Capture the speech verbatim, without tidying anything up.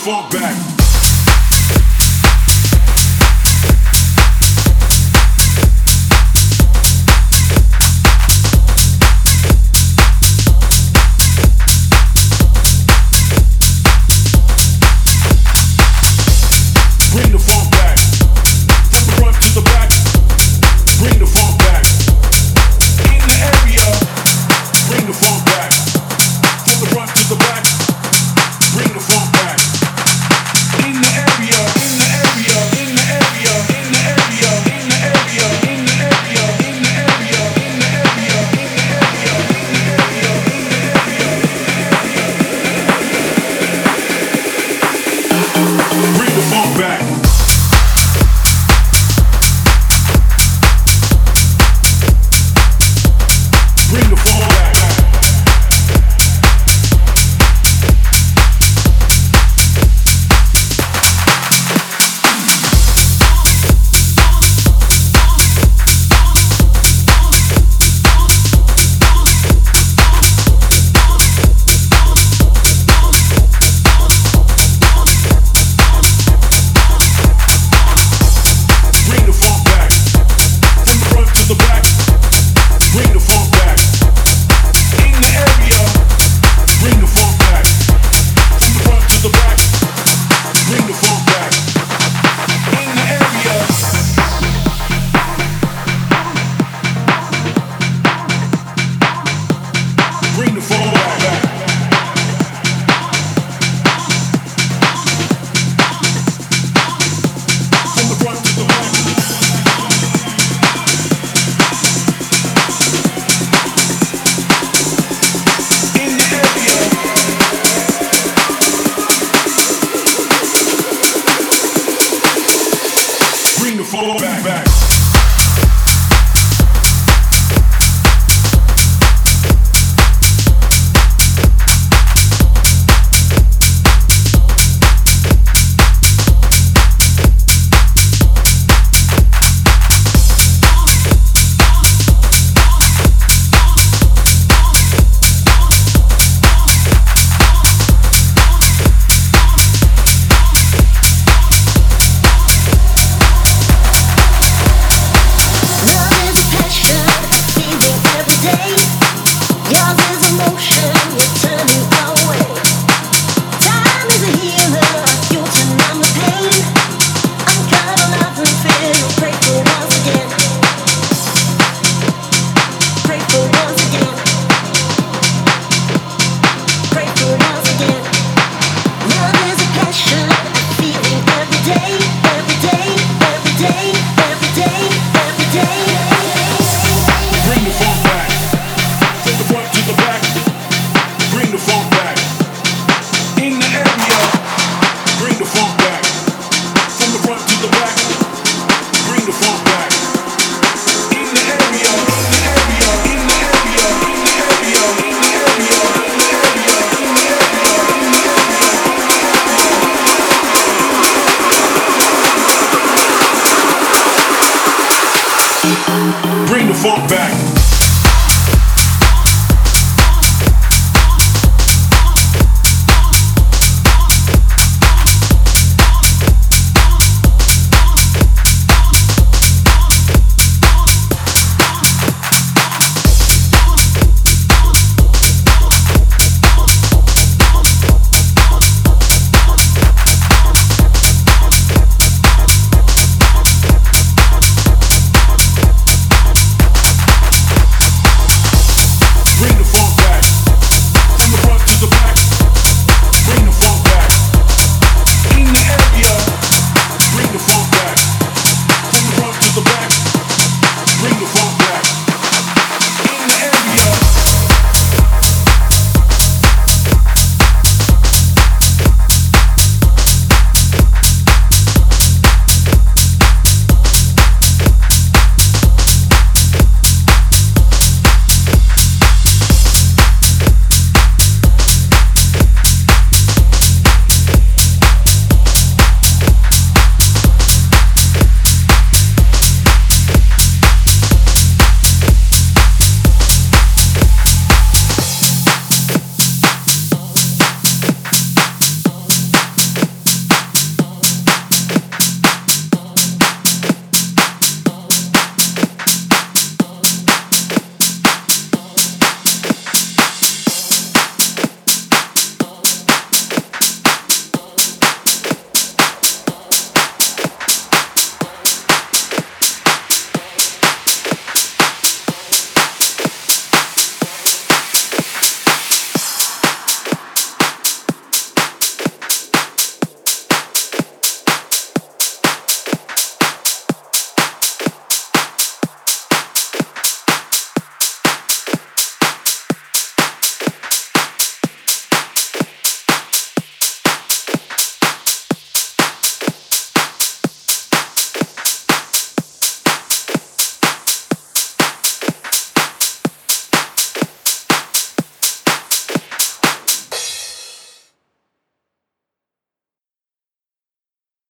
funk back. Bring the funk back. From the front to the back. Bring the funk back. In the area. Bring the funk back. From the front to the back. Bring the funk back. In the area. In the area. In the area. In the area. In the area. In the area. In the area. In the area. In the area. Bring the funk back. Bring the funk back. Bring the funk back. From the front to the back. Bring the funk back. In the area. Bring the funk back. From the front to the back. Bring the funk back. In the area. Bring the funk back. From the front to the back. In the area. Bring the funk back. back. Bring the funk back. From the front to the back. Bring the funk back. In the area. Bring the funk back. From the front to the back. Bring the funk back. In the area. In the area. In the area. In the area. In the area. In the area. In the area. Bring the funk back.